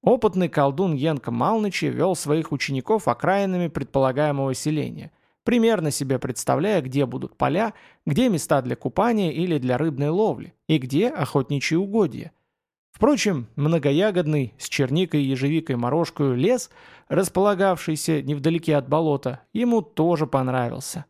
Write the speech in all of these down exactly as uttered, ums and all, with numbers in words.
Опытный колдун Янка Малнычи вел своих учеников окраинами предполагаемого селения, примерно себе представляя, где будут поля, где места для купания или для рыбной ловли, и где охотничьи угодья. Впрочем, многоягодный, с черникой, ежевикой, морожкой лес, располагавшийся невдалеке от болота, ему тоже понравился.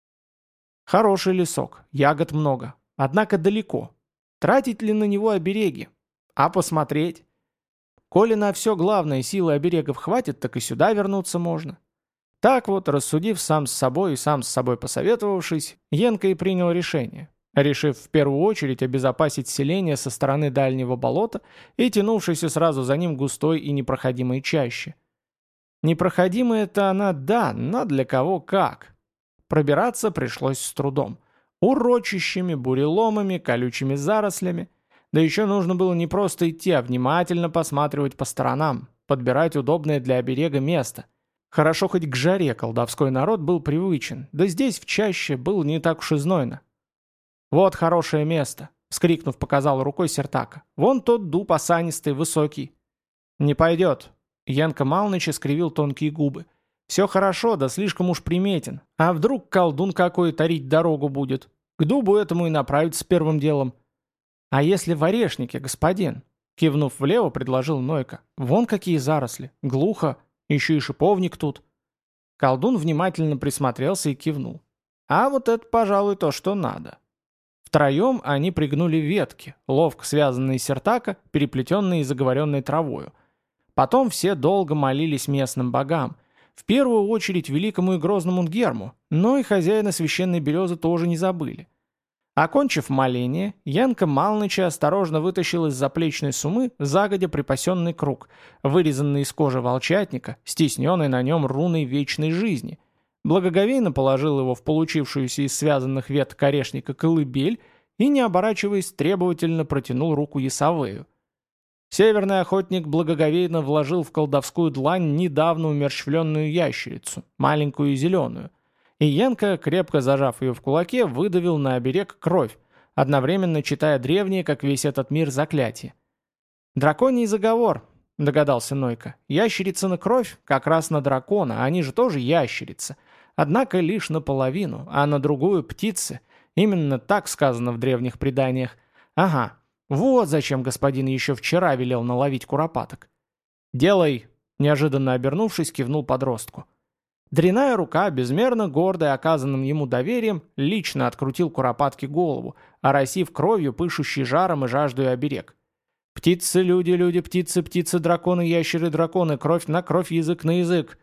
Хороший лесок, ягод много, однако далеко. Тратить ли на него обереги? А посмотреть? Коли на все главное силы оберегов хватит, так и сюда вернуться можно. Так вот, рассудив сам с собой и сам с собой посоветовавшись, Янка и принял решение, решив в первую очередь обезопасить селение со стороны дальнего болота и тянувшейся сразу за ним густой и непроходимой чаще. Непроходимая-то она, да, но для кого как. Пробираться пришлось с трудом. Урочищами, буреломами, колючими зарослями. Да еще нужно было не просто идти, а внимательно посматривать по сторонам, подбирать удобное для оберега место. Хорошо хоть к жаре колдовской народ был привычен, да здесь в чаще было не так уж и знойно. «Вот хорошее место», — вскрикнув, показал рукой Сертака. «Вон тот дуб осанистый, высокий». «Не пойдет», — Янка Малныч искривил тонкие губы. «Все хорошо, да слишком уж приметен. А вдруг колдун какой тарить дорогу будет? К дубу этому и направиться первым делом». «А если в орешнике, господин?» Кивнув влево, предложил Нойка. «Вон какие заросли. Глухо. Еще и шиповник тут». Колдун внимательно присмотрелся и кивнул. «А вот это, пожалуй, то, что надо». Втроем они пригнули ветки, ловко связанные сертака, переплетенные и заговоренной травою. Потом все долго молились местным богам, в первую очередь великому и грозному Нгерму, но и хозяина священной березы тоже не забыли. Окончив моление, Янка Малныча осторожно вытащил из заплечной сумы загодя припасенный круг, вырезанный из кожи волчатника, стесненный на нем руной вечной жизни. Благоговейно положил его в получившуюся из связанных веток орешника колыбель и, не оборачиваясь, требовательно протянул руку Ясавею. Северный охотник благоговейно вложил в колдовскую длань недавно умерщвленную ящерицу, маленькую и зеленую, и Янка, крепко зажав ее в кулаке, выдавил на оберег кровь, одновременно читая древние, как весь этот мир, заклятие. «Драконий заговор», — догадался Нойка. «Ящерицына кровь как раз на дракона, они же тоже ящерицы. Однако лишь наполовину, а на другую — птицы. Именно так сказано в древних преданиях. Ага, вот зачем господин еще вчера велел наловить куропаток». «Делай», — неожиданно обернувшись, кивнул подростку. Дряная рука, безмерно гордая оказанным ему доверием, лично открутил куропатке голову, оросив кровью, пышущий жаром и жаждой оберег. «Птицы, люди, люди, птицы, птицы, драконы, ящеры, драконы, кровь на кровь, язык на язык».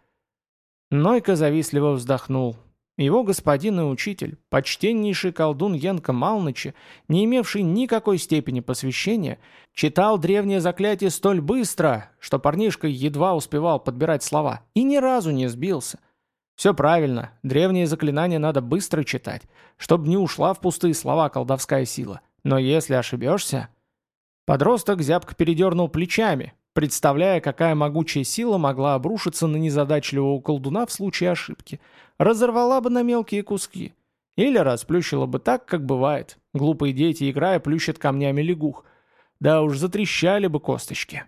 Нойка завистливо вздохнул. Его господин и учитель, почтеннейший колдун Янка Малныча, не имевший никакой степени посвящения, читал древнее заклятие столь быстро, что парнишка едва успевал подбирать слова, и ни разу не сбился. Все правильно, древние заклинания надо быстро читать, чтобы не ушла в пустые слова колдовская сила. Но если ошибешься... Подросток зябко передернул плечами, представляя, какая могучая сила могла обрушиться на незадачливого колдуна в случае ошибки. Разорвала бы на мелкие куски. Или расплющила бы так, как бывает. Глупые дети, играя, плющат камнями лягух. Да уж затрещали бы косточки.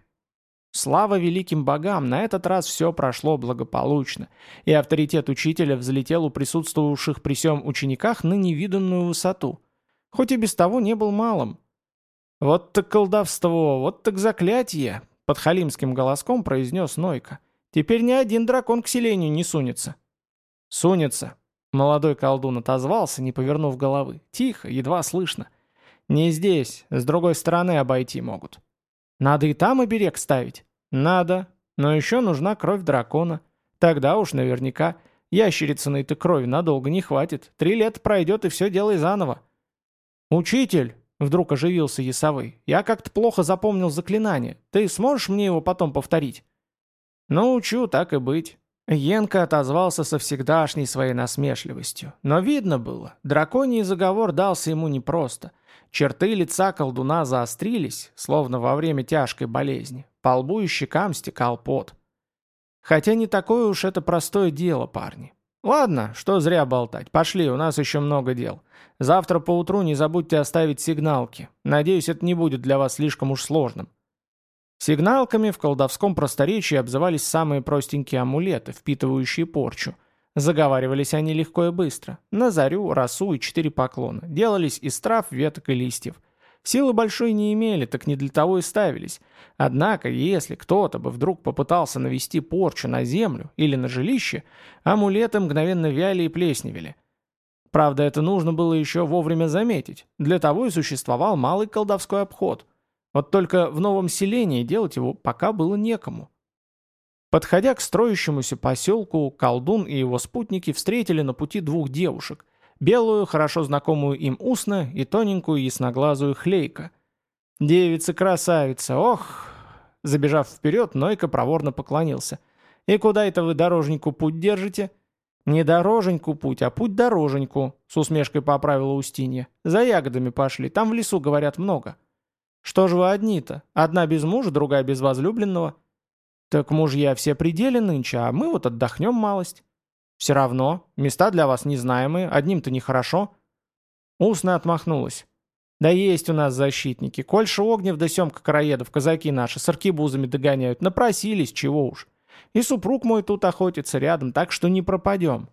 Слава великим богам, на этот раз все прошло благополучно, и авторитет учителя взлетел у присутствовавших при сём учениках на невиданную высоту. Хоть и без того не был малым. «Вот так колдовство, вот так заклятие!» — под халимским голоском произнес Нойка. «Теперь ни один дракон к селению не сунется». «Сунется!» — молодой колдун отозвался, не повернув головы. Тихо, едва слышно. «Не здесь, с другой стороны обойти могут». «Надо и там оберег ставить?» «Надо, но еще нужна кровь дракона. Тогда уж наверняка ящерицыной-то крови надолго не хватит. Три лета пройдет, и все делай заново». «Учитель!» — вдруг оживился Ясовый. «Я как-то плохо запомнил заклинание. Ты сможешь мне его потом повторить?» «Научу, так и быть». Янка отозвался со всегдашней своей насмешливостью. Но видно было, драконий заговор дался ему непросто. Черты лица колдуна заострились, словно во время тяжкой болезни. По лбу и щекам стекал пот. Хотя не такое уж это простое дело, парни. Ладно, что зря болтать. Пошли, у нас еще много дел. Завтра поутру не забудьте оставить сигналки. Надеюсь, это не будет для вас слишком уж сложным. Сигналками в колдовском просторечии обзывались самые простенькие амулеты, впитывающие порчу. Заговаривались они легко и быстро. На зарю, росу и четыре поклона. Делались из трав, веток и листьев. Силы большой не имели, так не для того и ставились. Однако, если кто-то бы вдруг попытался навести порчу на землю или на жилище, амулеты мгновенно вяли и плесневели. Правда, это нужно было еще вовремя заметить. Для того и существовал малый колдовской обход. Вот только в новом селении делать его пока было некому. Подходя к строящемуся поселку, колдун и его спутники встретили на пути двух девушек. Белую, хорошо знакомую им Усно, и тоненькую ясноглазую Хлейка. «Девица-красавица, ох!» Забежав вперед, Нойка проворно поклонился. «И куда это вы дороженьку путь держите?» «Не дороженьку путь, а путь-дороженьку», — с усмешкой поправила Устинья. «За ягодами пошли, там в лесу, говорят, много». «Что ж вы одни-то? Одна без мужа, другая без возлюбленного». «Так мужья все пределе нынче, а мы вот отдохнем малость». «Все равно, места для вас незнаемые, одним-то нехорошо». Устно отмахнулась. «Да есть у нас защитники. Кольша Огнев да Семка Караедов, казаки наши, с аркебузами догоняют. Напросились, чего уж. И супруг мой тут охотится рядом, так что не пропадем».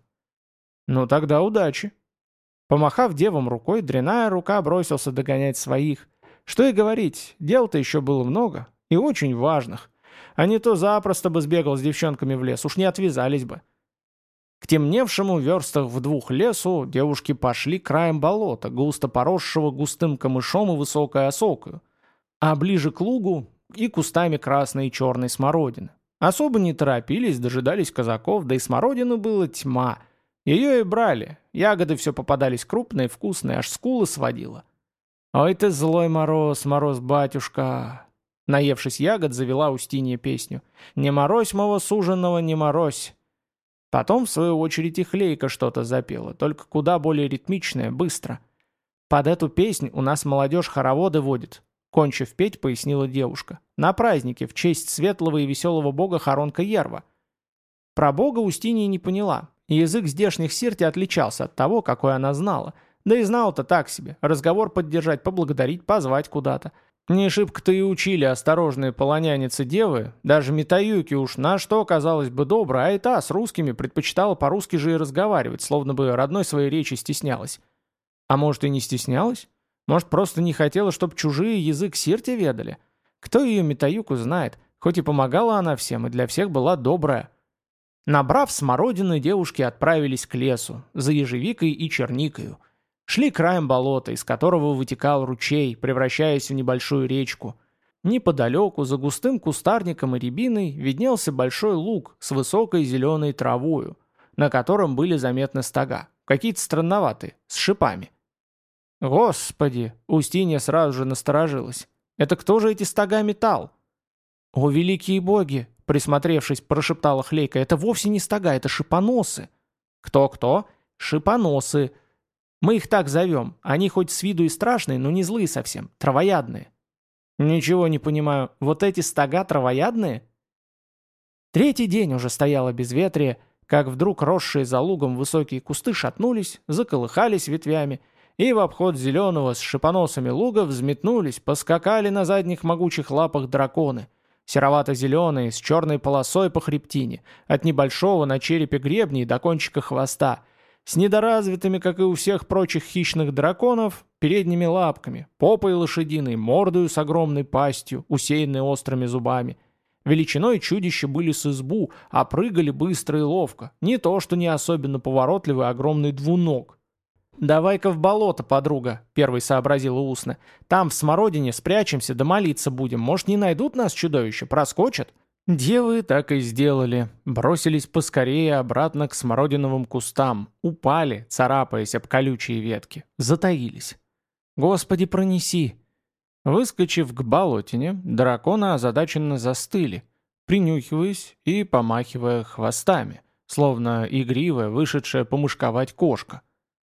«Ну тогда удачи». Помахав девам рукой, дряная рука бросился догонять своих. Что и говорить, дел-то еще было много, и очень важных. А не то запросто бы сбегал с девчонками в лес, уж не отвязались бы. К темневшему верстах в двух лесу девушки пошли краем болота, густо поросшего густым камышом и высокой осокою, а ближе к лугу и кустами красной и черной смородины. Особо не торопились, дожидались казаков, да и смородины было тьма. Ее и брали, ягоды все попадались крупные, вкусные, аж скулы сводило. «Ой ты злой мороз, мороз-батюшка!» Наевшись ягод, завела Устинья песню. «Не морозь моего суженого, не морозь!» Потом, в свою очередь, и Хлейка что-то запела, только куда более ритмичное, быстро. «Под эту песнь у нас молодежь хороводы водит», — кончив петь, пояснила девушка. «На празднике, в честь светлого и веселого бога Харонка Ерва». Про бога Устинья не поняла, и язык здешних сирти отличался от того, какой она знала. Да и знал-то так себе, разговор поддержать, поблагодарить, позвать куда-то. Не шибко-то и учили осторожные полоняницы-девы, даже Митаюки уж на что, казалось бы, добро, а и та с русскими предпочитала по-русски же и разговаривать, словно бы родной своей речи стеснялась. А может и не стеснялась? Может просто не хотела, чтоб чужие язык сирти ведали? Кто ее Митаюку знает, хоть и помогала она всем, и для всех была добрая. Набрав смородины, девушки отправились к лесу, за ежевикой и черникою. Шли краем болота, из которого вытекал ручей, превращаясь в небольшую речку. Неподалеку, за густым кустарником и рябиной, виднелся большой луг с высокой зеленой травою, на котором были заметны стога, какие-то странноватые, с шипами. «Господи!» — Устинья сразу же насторожилась. «Это кто же эти стога метал?» «О, великие боги!» — присмотревшись, прошептала Хлейка. «Это вовсе не стога, это шипоносы». «Кто-кто?» «Шипоносы. Мы их так зовем. Они хоть с виду и страшные, но не злые совсем, травоядные». «Ничего не понимаю. Вот эти стога травоядные?» Третий день уже стояло безветрие, как вдруг росшие за лугом высокие кусты шатнулись, заколыхались ветвями, и в обход зеленого с шипоносами луга взметнулись, поскакали на задних могучих лапах драконы, серовато-зеленые, с черной полосой по хребтине, от небольшого на черепе гребня до кончика хвоста, с недоразвитыми, как и у всех прочих хищных драконов, передними лапками, попой лошадиной, мордою с огромной пастью, усеянной острыми зубами. Величиной чудища были с избу, а прыгали быстро и ловко, не то что не особенно поворотливый огромный двуног. «Давай-ка в болото, подруга», — первый сообразила Устно. «Там в смородине спрячемся да молиться будем, может, не найдут нас чудовища, проскочат». Девы так и сделали. Бросились поскорее обратно к смородиновым кустам. Упали, царапаясь об колючие ветки. Затаились. «Господи, пронеси!» Выскочив к болотине, драконы озадаченно застыли, принюхиваясь и помахивая хвостами, словно игривая, вышедшая помышковать кошка.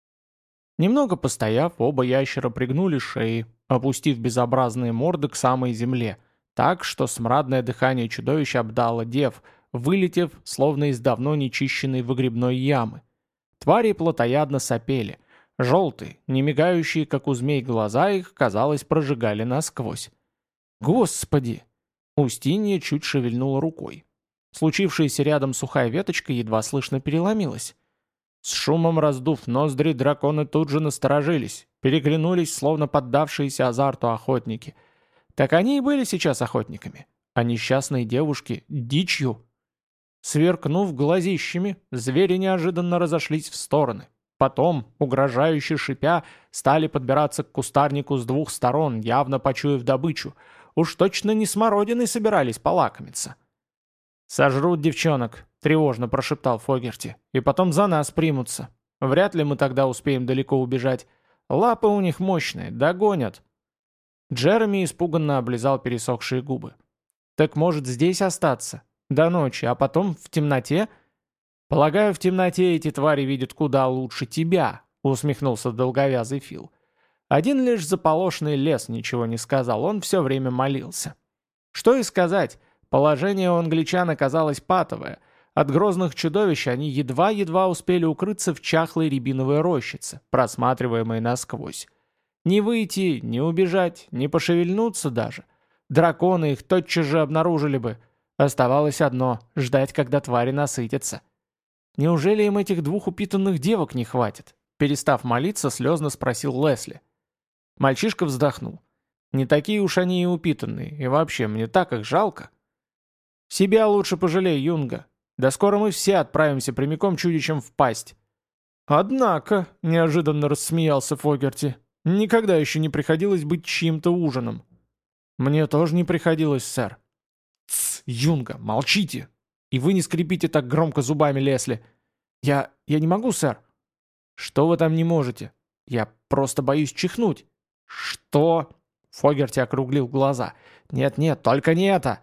Немного постояв, оба ящера пригнули шеи, опустив безобразные морды к самой земле, так, что смрадное дыхание чудовища обдало дев, вылетев, словно из давно нечищенной выгребной ямы. Твари плотоядно сопели. Желтые, не мигающие, как у змей, глаза их, казалось, прожигали насквозь. «Господи!» Устинья чуть шевельнула рукой. Случившаяся рядом сухая веточка едва слышно переломилась. С шумом раздув ноздри, драконы тут же насторожились, переглянулись, словно поддавшиеся азарту охотники. Так они и были сейчас охотниками, а несчастные девушки — дичью. Сверкнув глазищами, звери неожиданно разошлись в стороны. Потом, угрожающе шипя, стали подбираться к кустарнику с двух сторон, явно почуяв добычу. Уж точно не смородиной собирались полакомиться. «Сожрут девчонок», — тревожно прошептал Фогерти, — «и потом за нас примутся. Вряд ли мы тогда успеем далеко убежать. Лапы у них мощные, догонят». Джереми испуганно облизал пересохшие губы. «Так может здесь остаться? До ночи, а потом в темноте?» «Полагаю, в темноте эти твари видят куда лучше тебя», — усмехнулся долговязый Фил. Один лишь заполошный лес ничего не сказал, он все время молился. Что и сказать, положение у англичан оказалось патовое. От грозных чудовищ они едва-едва успели укрыться в чахлой рябиновой рощице, просматриваемой насквозь. Не выйти, не убежать, не пошевельнуться даже. Драконы их тотчас же обнаружили бы. Оставалось одно — ждать, когда твари насытятся. «Неужели им этих двух упитанных девок не хватит?» Перестав молиться, слезно спросил Лесли. Мальчишка вздохнул. «Не такие уж они и упитанные, и вообще, мне так их жалко». «Себя лучше пожалей, Юнга. Да скоро мы все отправимся прямиком чудищем в пасть». «Однако», — неожиданно рассмеялся Фогерти, — «никогда еще не приходилось быть чьим-то ужином». «Мне тоже не приходилось, сэр». «Тсс, Юнга, молчите! И вы не скрипите так громко зубами, Лесли». «Я... я не могу, сэр». «Что вы там не можете? Я просто боюсь чихнуть». «Что?» — Фогерти округлил глаза. «Нет-нет, только не это».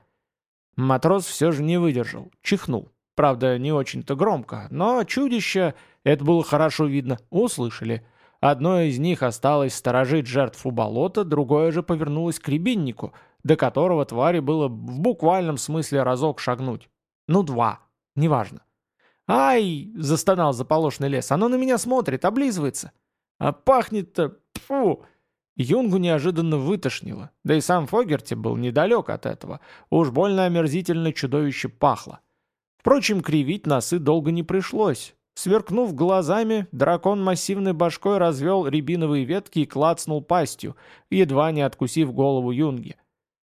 Матрос все же не выдержал, чихнул. Правда, не очень-то громко, но чудища, это было хорошо видно, услышали. Одно из них осталось сторожить жертву болота, другое же повернулось к рябиннику, до которого твари было в буквальном смысле разок шагнуть. Ну, два. Неважно. «Ай!» — застонал заполошный лес. «Оно на меня смотрит, облизывается. А пахнет-то... Фу!» Юнгу неожиданно вытошнило. Да и сам Фогерти был недалек от этого. Уж больно омерзительно чудовище пахло. Впрочем, кривить носы долго не пришлось. Сверкнув глазами, дракон массивной башкой развел рябиновые ветки и клацнул пастью, едва не откусив голову Юнги.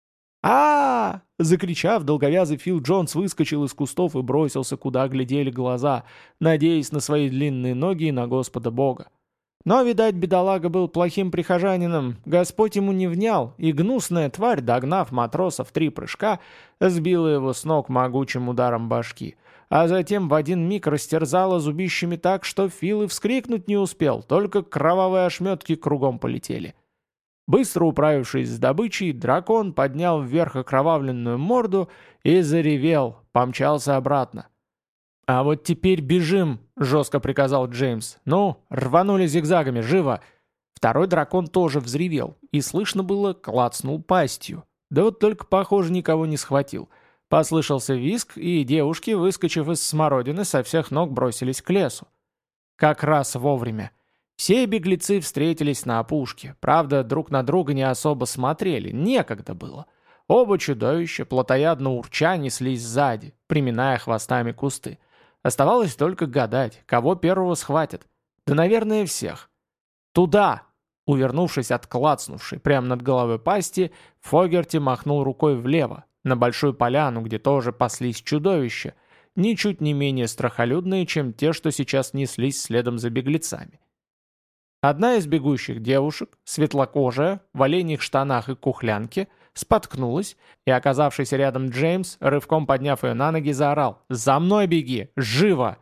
а, Закричав, долговязый Фил Джонс выскочил из кустов и бросился, куда глядели глаза, надеясь на свои длинные ноги и на Господа Бога. Но, видать, бедолага был плохим прихожанином, Господь ему не внял, и гнусная тварь, догнав матроса в три прыжка, сбила его с ног могучим ударом башки, а затем в один миг растерзала зубищами так, что Фил и вскрикнуть не успел, только кровавые ошметки кругом полетели. Быстро управившись с добычей, дракон поднял вверх окровавленную морду и заревел, помчался обратно. «А вот теперь бежим!» — жестко приказал Джеймс. «Ну, рванули зигзагами, живо!» Второй дракон тоже взревел, и слышно было, клацнул пастью. Да вот только, похоже, никого не схватил. Послышался визг, и девушки, выскочив из смородины, со всех ног бросились к лесу. Как раз вовремя. Все беглецы встретились на опушке. Правда, друг на друга не особо смотрели, некогда было. Оба чудовища, плотоядно урча, неслись сзади, приминая хвостами кусты. Оставалось только гадать, кого первого схватят. Да, наверное, всех. «Туда!» Увернувшись от клацнувшей прямо над головой пасти, Фогерти махнул рукой влево, на большую поляну, где тоже паслись чудовища, ничуть не менее страхолюдные, чем те, что сейчас неслись следом за беглецами. Одна из бегущих девушек, светлокожая, в оленьих штанах и кухлянке, споткнулась, и оказавшийся рядом Джеймс, рывком подняв ее на ноги, заорал: «За мной беги! Живо!»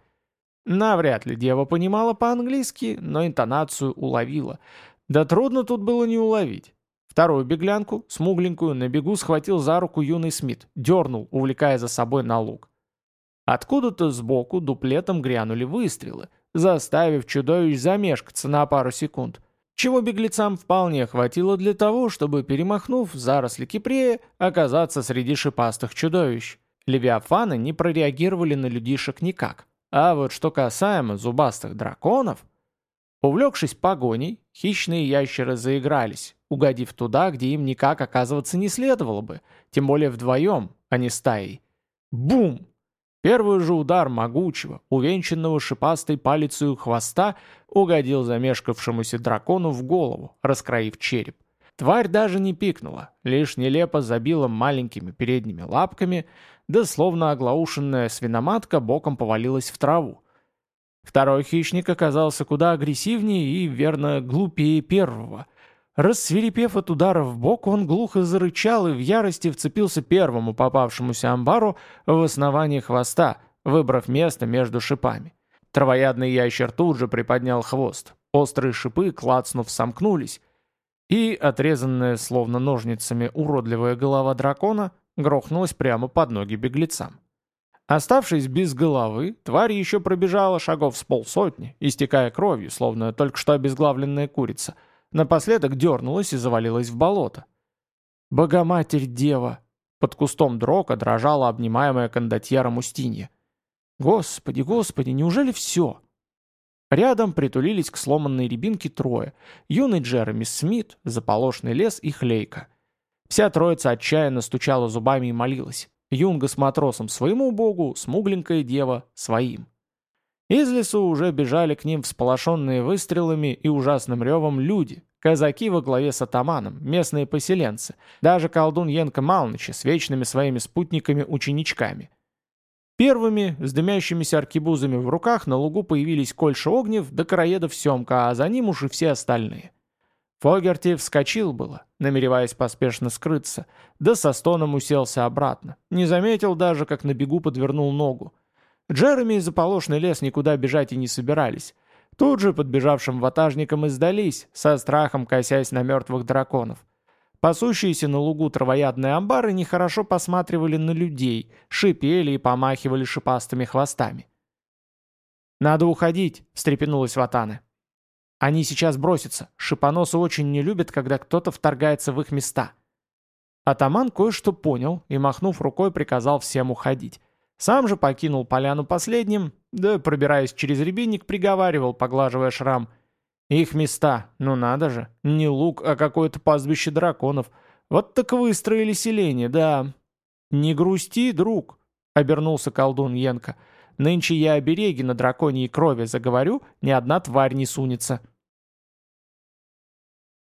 Навряд ли дева понимала по-английски, но интонацию уловила. Да трудно тут было не уловить. Вторую беглянку, смугленькую, на бегу схватил за руку юный Смит, дернул, увлекая за собой на луг. Откуда-то сбоку дуплетом грянули выстрелы, заставив чудовищ замешкаться на пару секунд, чего беглецам вполне хватило для того, чтобы, перемахнув заросли кипрея, оказаться среди шипастых чудовищ. Левиафаны не прореагировали на людишек никак. А вот что касаемо зубастых драконов... Увлекшись погоней, хищные ящеры заигрались, угодив туда, где им никак оказываться не следовало бы, тем более вдвоем, а не стаей. Бум! Первый же удар могучего, увенчанного шипастой палицей хвоста, угодил замешкавшемуся дракону в голову, раскроив череп. Тварь даже не пикнула, лишь нелепо забила маленькими передними лапками, да словно оглаушенная свиноматка боком повалилась в траву. Второй хищник оказался куда агрессивнее и, верно, глупее первого. Рассвирепев от удара в бок, он глухо зарычал и в ярости вцепился первому попавшемуся амбару в основание хвоста, выбрав место между шипами. Травоядный ящер тут же приподнял хвост. Острые шипы, клацнув, сомкнулись, и, отрезанная словно ножницами уродливая голова дракона, грохнулась прямо под ноги беглецам. Оставшись без головы, тварь еще пробежала шагов с полсотни, истекая кровью, словно только что обезглавленная курица. Напоследок дернулась и завалилась в болото. «Богоматерь-дева!» Под кустом дрока дрожала обнимаемая кондотьером Устинья. «Господи, господи, неужели все?» Рядом притулились к сломанной рябинке трое. Юный Джереми Смит, заполошный лес и Хлейка. Вся троица отчаянно стучала зубами и молилась. Юнга с матросом своему богу, смугленькая дева своим. Из лесу уже бежали к ним всполошенные выстрелами и ужасным ревом люди, казаки во главе с атаманом, местные поселенцы, даже колдун Янка Малныча с вечными своими спутниками-ученичками. Первыми, с дымящимися аркебузами в руках, на лугу появились Кольша Огнев да Короедов Семка, а за ним уж и все остальные. Фогерти вскочил было, намереваясь поспешно скрыться, да со стоном уселся обратно. Не заметил даже, как на бегу подвернул ногу. Джереми и заполошный лес никуда бежать и не собирались. Тут же подбежавшим ватажникам издались, со страхом косясь на мертвых драконов. Пасущиеся на лугу травоядные амбары нехорошо посматривали на людей, шипели и помахивали шипастыми хвостами. «Надо уходить», — встрепенулась Ватана. «Они сейчас бросятся. Шипоносы очень не любят, когда кто-то вторгается в их места». Атаман кое-что понял и, махнув рукой, приказал всем уходить. Сам же покинул поляну последним, да, пробираясь через рябинник, приговаривал, поглаживая шрам. «Их места, ну надо же, не луг, а какое-то пастбище драконов. Вот так выстроили селение, да». «Не грусти, друг», — обернулся колдун Янка. «Нынче я обереги на драконьей крови заговорю, ни одна тварь не сунется».